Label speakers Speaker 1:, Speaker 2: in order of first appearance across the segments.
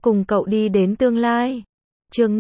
Speaker 1: cùng cậu đi đến tương lai. Chương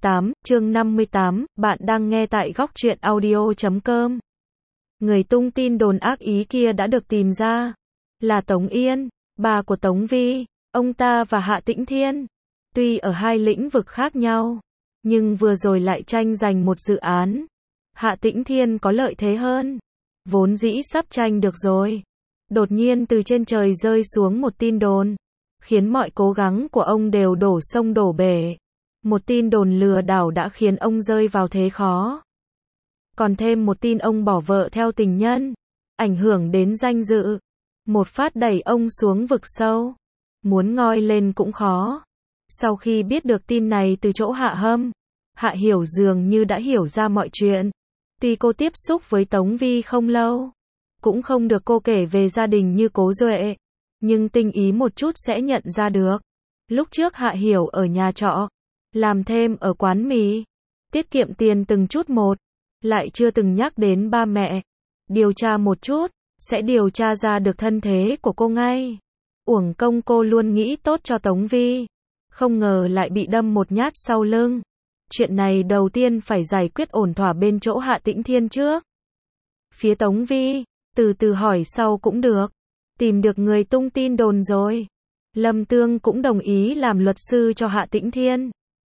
Speaker 1: 58, bạn đang nghe tại góc truyện audio.com. Người tung tin đồn ác ý kia đã được tìm ra. Là Tống Yên, bà của Tống Vi. Ông ta và Hạ Tĩnh Thiên, tuy ở hai lĩnh vực khác nhau, nhưng vừa rồi lại tranh giành một dự án. Hạ Tĩnh Thiên có lợi thế hơn. Vốn dĩ sắp tranh được rồi. Đột nhiên từ trên trời rơi xuống một tin đồn, khiến mọi cố gắng của ông đều đổ sông đổ bể. Một tin đồn lừa đảo đã khiến ông rơi vào thế khó. Còn thêm một tin ông bỏ vợ theo tình nhân, ảnh hưởng đến danh dự. Một phát đẩy ông xuống vực sâu. Muốn ngoi lên cũng khó. Sau khi biết được tin này từ chỗ Hạ Hâm, Hạ Hiểu dường như đã hiểu ra mọi chuyện. Tuy cô tiếp xúc với Tống Vi không lâu, cũng không được cô kể về gia đình như Cố Duệ, nhưng tinh ý một chút sẽ nhận ra được. Lúc trước Hạ Hiểu ở nhà trọ, làm thêm ở quán mì, tiết kiệm tiền từng chút một, lại chưa từng nhắc đến ba mẹ. Điều tra một chút, sẽ điều tra ra được thân thế của cô ngay. Uổng công cô luôn nghĩ tốt cho Tống Vi, không ngờ lại bị đâm một nhát sau lưng. Chuyện này đầu tiên phải giải quyết ổn thỏa bên chỗ Hạ Tĩnh Thiên trước. Phía Tống Vi, từ từ hỏi sau cũng được. Tìm được người tung tin đồn rồi. Lâm Tương cũng đồng ý làm luật sư cho Hạ Tĩnh Thiên.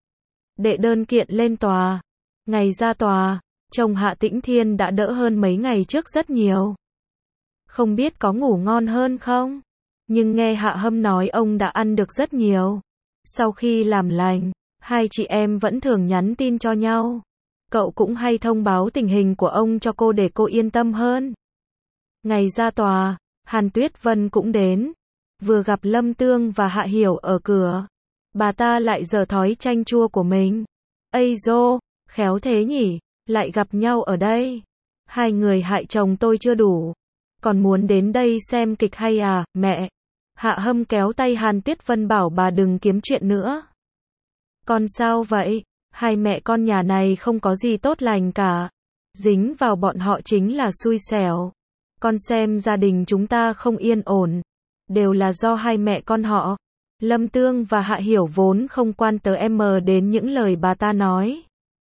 Speaker 1: Đệ đơn kiện lên tòa. Ngày ra tòa, chồng Hạ Tĩnh Thiên đã đỡ hơn mấy ngày trước rất nhiều. Không biết có ngủ ngon hơn không? Nhưng nghe Hạ Hâm nói ông đã ăn được rất nhiều. Sau khi làm lành, hai chị em vẫn thường nhắn tin cho nhau. Cậu cũng hay thông báo tình hình của ông cho cô để cô yên tâm hơn. Ngày ra tòa, Hàn Tuyết Vân cũng đến. Vừa gặp Lâm Tương và Hạ Hiểu ở cửa, bà ta lại giở thói chanh chua của mình. Ây dô, khéo thế nhỉ, lại gặp nhau ở đây. Hai người hại chồng tôi chưa đủ, còn muốn đến đây xem kịch hay à, mẹ? Hạ Hâm kéo tay Hàn Tuyết Vân bảo bà đừng kiếm chuyện nữa. Con sao vậy? Hai mẹ con nhà này không có gì tốt lành cả. Dính vào bọn họ chính là xui xẻo. Con xem gia đình chúng ta không yên ổn. Đều là do hai mẹ con họ. Lâm Tương và Hạ Hiểu vốn không quan tới đến những lời bà ta nói.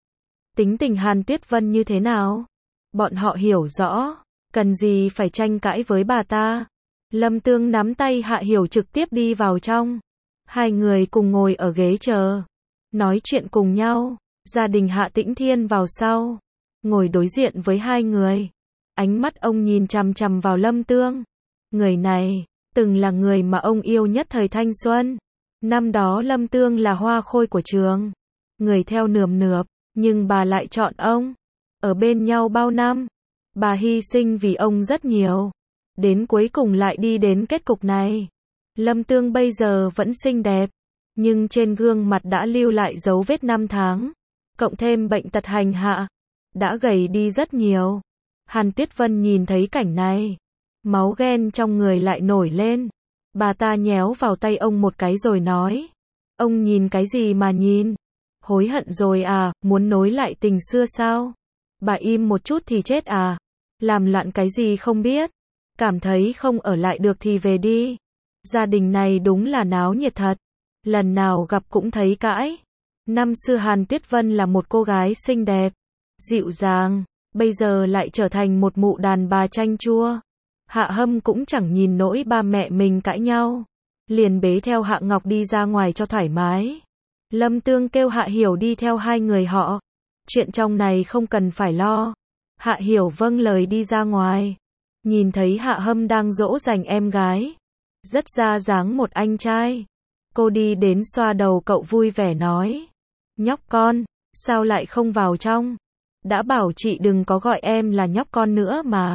Speaker 1: Tính tình Hàn Tuyết Vân như thế nào? Bọn họ hiểu rõ. Cần gì phải tranh cãi với bà ta. Lâm Tương nắm tay Hạ Hiểu trực tiếp đi vào trong. Hai người cùng ngồi ở ghế chờ, nói chuyện cùng nhau. Gia đình Hạ Tĩnh Thiên vào sau, ngồi đối diện với hai người. Ánh mắt ông nhìn chằm chằm vào Lâm Tương. Người này, từng là người mà ông yêu nhất thời thanh xuân. Năm đó Lâm Tương là hoa khôi của trường. Người theo nườm nượp, nhưng bà lại chọn ông. Ở bên nhau bao năm, bà hy sinh vì ông rất nhiều. Đến cuối cùng lại đi đến kết cục này. Lâm Tương bây giờ vẫn xinh đẹp, nhưng trên gương mặt đã lưu lại dấu vết năm tháng. Cộng thêm bệnh tật hành hạ, đã gầy đi rất nhiều. Hàn Tuyết Vân nhìn thấy cảnh này, máu ghen trong người lại nổi lên. Bà ta nhéo vào tay ông một cái rồi nói. Ông nhìn cái gì mà nhìn? Hối hận rồi à, muốn nối lại tình xưa sao? Bà im một chút thì chết à? Làm loạn cái gì không biết? Cảm thấy không ở lại được thì về đi. Gia đình này đúng là náo nhiệt thật. Lần nào gặp cũng thấy cãi. Năm xưa Hàn Tuyết Vân là một cô gái xinh đẹp, dịu dàng, bây giờ lại trở thành một mụ đàn bà chanh chua. Hạ Hâm cũng chẳng nhìn nỗi ba mẹ mình cãi nhau, liền bế theo Hạ Ngọc đi ra ngoài cho thoải mái. Lâm Tương kêu Hạ Hiểu đi theo hai người họ. Chuyện trong này không cần phải lo. Hạ Hiểu vâng lời đi ra ngoài. Nhìn thấy Hạ Hâm đang dỗ dành em gái, rất ra dáng một anh trai. Cô đi đến xoa đầu cậu vui vẻ nói. Nhóc con, sao lại không vào trong? Đã bảo chị đừng có gọi em là nhóc con nữa mà.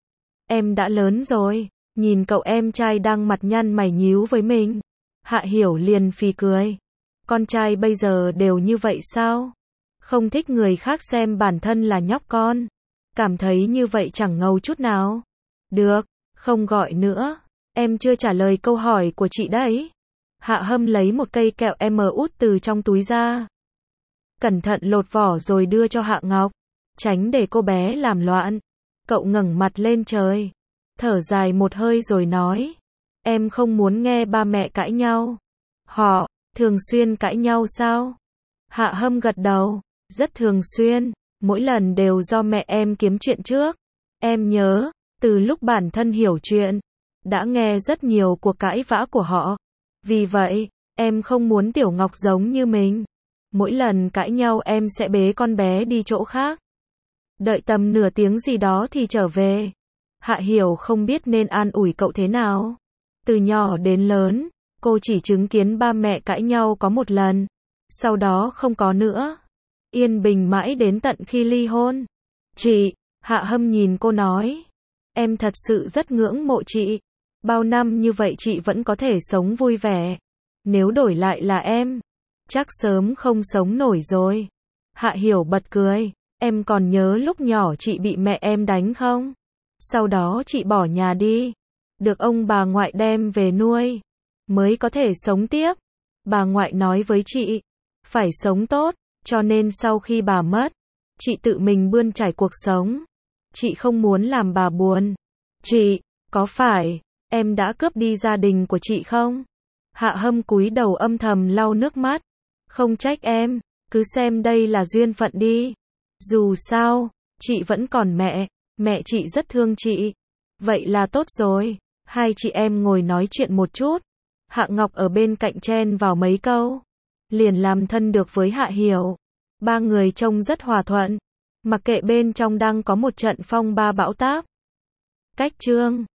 Speaker 1: Em đã lớn rồi. Nhìn cậu em trai đang mặt nhăn mày nhíu với mình, Hạ Hiểu liền phì cười. Con trai bây giờ đều như vậy sao? Không thích người khác xem bản thân là nhóc con. Cảm thấy như vậy chẳng ngầu chút nào. Được, không gọi nữa. Em chưa trả lời câu hỏi của chị đấy. Hạ Hâm lấy một cây kẹo út từ trong túi ra. Cẩn thận lột vỏ rồi đưa cho Hạ Ngọc. Tránh để cô bé làm loạn. Cậu ngẩng mặt lên trời, thở dài một hơi rồi nói. Em không muốn nghe ba mẹ cãi nhau. Họ Thường xuyên cãi nhau sao? Hạ Hâm gật đầu. Rất thường xuyên. Mỗi lần đều do mẹ em kiếm chuyện trước. Em nhớ, từ lúc bản thân hiểu chuyện, đã nghe rất nhiều cuộc cãi vã của họ. Vì vậy, em không muốn Tiểu Ngọc giống như mình. Mỗi lần cãi nhau em sẽ bế con bé đi chỗ khác. Đợi tầm nửa tiếng gì đó thì trở về. Hạ Hiểu không biết nên an ủi cậu thế nào. Từ nhỏ đến lớn, cô chỉ chứng kiến ba mẹ cãi nhau có một lần. Sau đó không có nữa. Yên bình mãi đến tận khi ly hôn. Chị, Hạ Hâm nhìn cô nói. Em thật sự rất ngưỡng mộ chị. Bao năm như vậy chị vẫn có thể sống vui vẻ. Nếu đổi lại là em, chắc sớm không sống nổi rồi. Hạ Hiểu bật cười. Em còn nhớ lúc nhỏ chị bị mẹ em đánh không? Sau đó chị bỏ nhà đi. Được ông bà ngoại đem về nuôi. Mới có thể sống tiếp. Bà ngoại nói với chị. Phải sống tốt. Cho nên sau khi bà mất, chị tự mình bươn trải cuộc sống. Chị không muốn làm bà buồn. Chị, có phải em đã cướp đi gia đình của chị không? Hạ Hâm cúi đầu âm thầm lau nước mắt. Không trách em, cứ xem đây là duyên phận đi. Dù sao, chị vẫn còn mẹ chị rất thương chị. Vậy là tốt rồi. Hai chị em ngồi nói chuyện một chút. Hạ Ngọc ở bên cạnh chen vào mấy câu. Liền làm thân được với Hạ Hiểu. Ba người trông rất hòa thuận. Mặc kệ bên trong đang có một trận phong ba bão táp. Cách chương